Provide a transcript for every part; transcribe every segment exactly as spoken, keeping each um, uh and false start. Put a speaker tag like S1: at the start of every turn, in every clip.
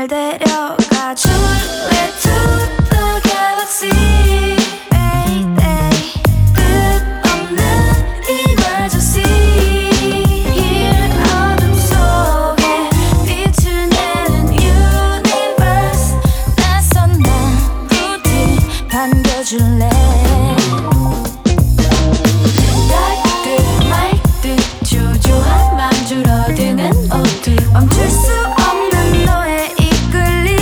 S1: 날 데려가줘 Way to the galaxy Mayday 끝없는 emergency Here 어둠 속에 빛을 내는 universe 낯선 날 부디 반겨줄래 달빛 말듯 주저한 맘 줄어드는 어둠 멈출 수 없는 너의 이끌림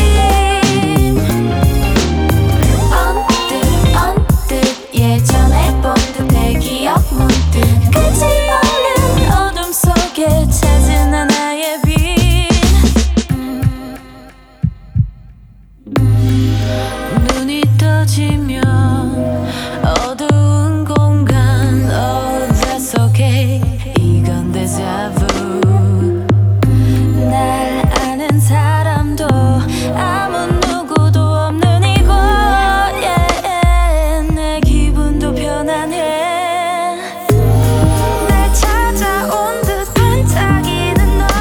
S1: 언뜻 언뜻 예전에 본 듯해 기억 문득 끝이 없는 어둠 속에 찾은 하나의 빛 눈이 떠지면 어두운 공간 Oh that's okay 이건 데자부 날 아는 사람도 아무 누구도 없는 이곳 yeah. 내 기분도 편안해 날 찾아온 듯 반짝이는 너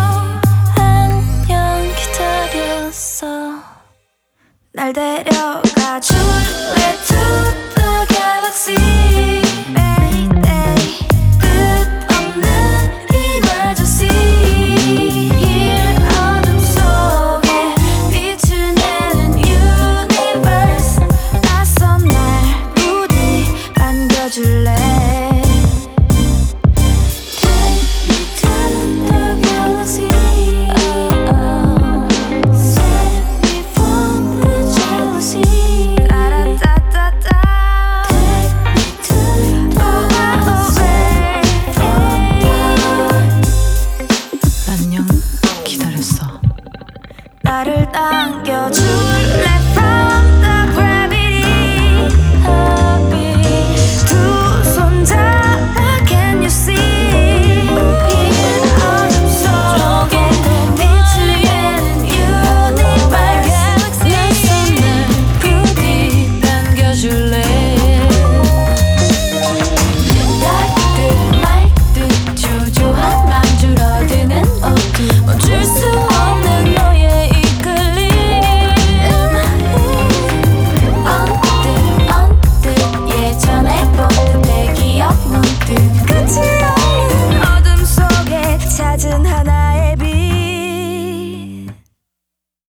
S1: 안녕 기다렸어 날 데려가줘 Way to the galaxy Mayday 끝없는 emergency Here 어둠 속에 빛을 내는 universe 낯선 날 부디 반겨줄래 Take me to the galaxy oh, oh. Set me from the jealousy 따라따따따 Take me to the galaxy 안녕 기다렸어 나를 당겨줘